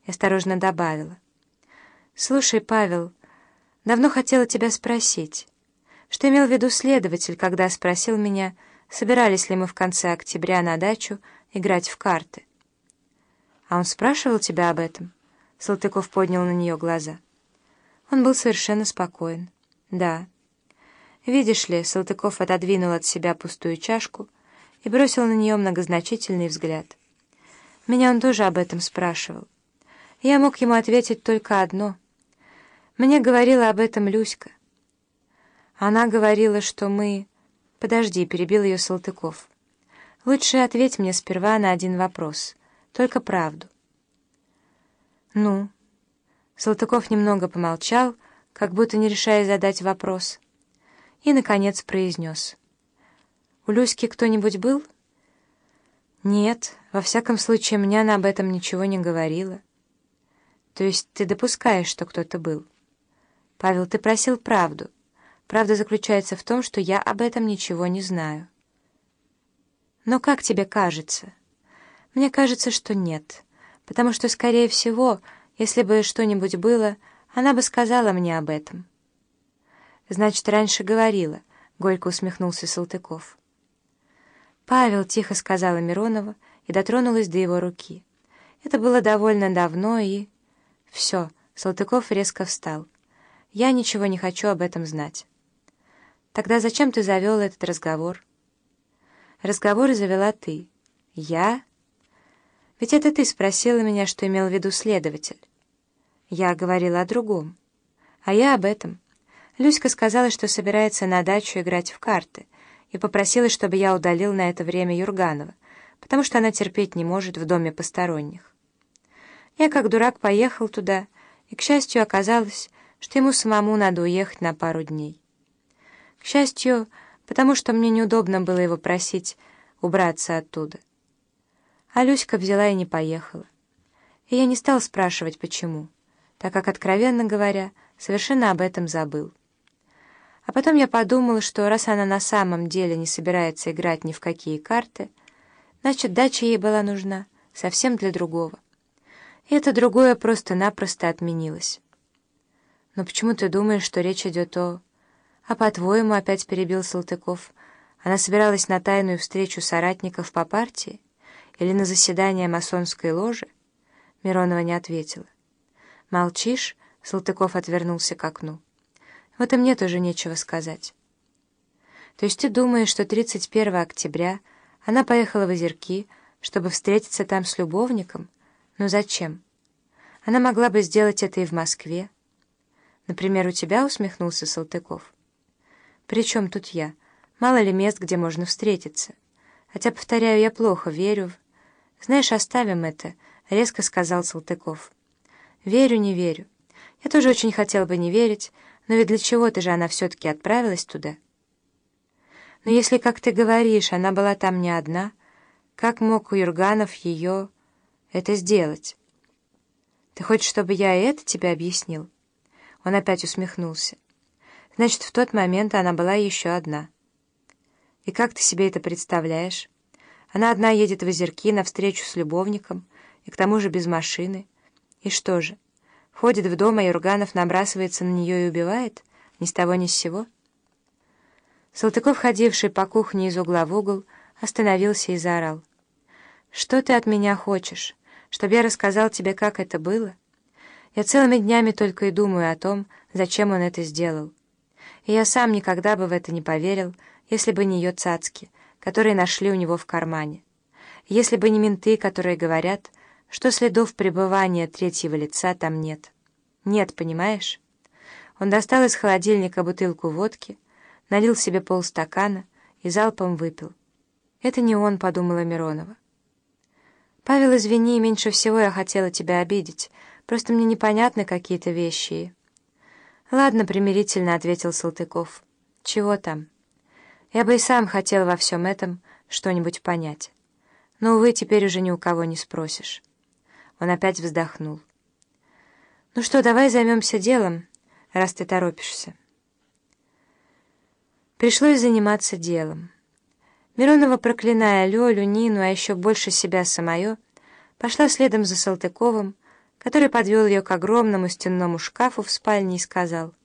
и осторожно добавила: «Слушай, Павел, давно хотела тебя спросить, что имел в виду следователь, когда спросил меня, собирались ли мы в конце октября на дачу играть в карты?» «А он спрашивал тебя об этом?» Салтыков поднял на нее глаза. Он был совершенно спокоен. «Да». «Видишь ли», — Салтыков отодвинул от себя пустую чашку и бросил на нее многозначительный взгляд. «Меня он тоже об этом спрашивал. Я мог ему ответить только одно. Мне говорила об этом Люська. Она говорила, что мы...» «Подожди», — перебил ее Салтыков. «Лучше ответь мне сперва на один вопрос, только правду». «Ну?» Салтыков немного помолчал, как будто не решая задать вопрос, и, наконец, произнес: «У Люськи кто-нибудь был?» «Нет, во всяком случае, мне она об этом ничего не говорила». «То есть ты допускаешь, что кто-то был?» «Павел, ты просил правду. Правда заключается в том, что я об этом ничего не знаю». «Но как тебе кажется?» «Мне кажется, что нет, потому что, скорее всего, если бы что-нибудь было, она бы сказала мне об этом». «Значит, раньше говорила», — горько усмехнулся Салтыков. «Павел», — тихо сказала Миронова и дотронулась до его руки. Это было довольно давно и... «Все», — Салтыков резко встал. «Я ничего не хочу об этом знать». «Тогда зачем ты завел этот разговор?» «Разговор завела ты». «Я?» «Ведь это ты спросила меня, что имел в виду следователь». «Я говорила о другом». «А я об этом». Люська сказала, что собирается на дачу играть в карты, и попросила, чтобы я удалил на это время Юрганова, потому что она терпеть не может в доме посторонних. Я, как дурак, поехал туда, и, к счастью, оказалось, что ему самому надо уехать на пару дней. К счастью, потому что мне неудобно было его просить убраться оттуда. А Люська взяла и не поехала. И я не стал спрашивать, почему, так как, откровенно говоря, совершенно об этом забыл. А потом я подумал, что раз она на самом деле не собирается играть ни в какие карты, значит, дача ей была нужна совсем для другого. И это другое просто-напросто отменилось. «Но почему ты думаешь, что речь идет о...» «А по-твоему, — опять перебил Салтыков, — она собиралась на тайную встречу соратников по партии или на заседание масонской ложи?» Миронова не ответила. «Молчишь?» — Салтыков отвернулся к окну. «Вот и мне тоже нечего сказать». «То есть ты думаешь, что 31 октября она поехала в Озерки, чтобы встретиться там с любовником? Ну зачем? Она могла бы сделать это и в Москве». «Например, у тебя?» — усмехнулся Салтыков. «При чем тут я? Мало ли мест, где можно встретиться. Хотя, повторяю, я плохо верю в...» «Знаешь, оставим это», — резко сказал Салтыков. «Верю, не верю. Я тоже очень хотел бы не верить, но ведь для чего-то же она все-таки отправилась туда». «Но если, как ты говоришь, она была там не одна, как мог Юрганов ее... это сделать?» «Ты хочешь, чтобы я и это тебе объяснил?» Он опять усмехнулся. «Значит, в тот момент она была еще одна. И как ты себе это представляешь? Она одна едет в Озерки на встречу с любовником, и к тому же без машины. И что же, входит в дом, а Юрганов набрасывается на нее и убивает? Ни с того ни с сего?» Салтыков, ходивший по кухне из угла в угол, остановился и заорал: «Что ты от меня хочешь? Чтобы я рассказал тебе, как это было? Я целыми днями только и думаю о том, зачем он это сделал. И я сам никогда бы в это не поверил, если бы не ее цацки, которые нашли у него в кармане. Если бы не менты, которые говорят, что следов пребывания третьего лица там нет. Нет, понимаешь?» Он достал из холодильника бутылку водки, налил себе полстакана и залпом выпил. «Это не он», — подумала Миронова. «Павел, извини, меньше всего я хотела тебя обидеть. Просто мне непонятны какие-то вещи». «Ладно», — примирительно ответил Салтыков. «Чего там? Я бы и сам хотел во всем этом что-нибудь понять. Но, увы, теперь уже ни у кого не спросишь». Он опять вздохнул. «Ну что, давай займемся делом, раз ты торопишься». Пришлось заниматься делом. Миронова, проклиная Лёлю, Нину, а еще больше себя самое, пошла следом за Салтыковым, который подвел ее к огромному стенному шкафу в спальне и сказал: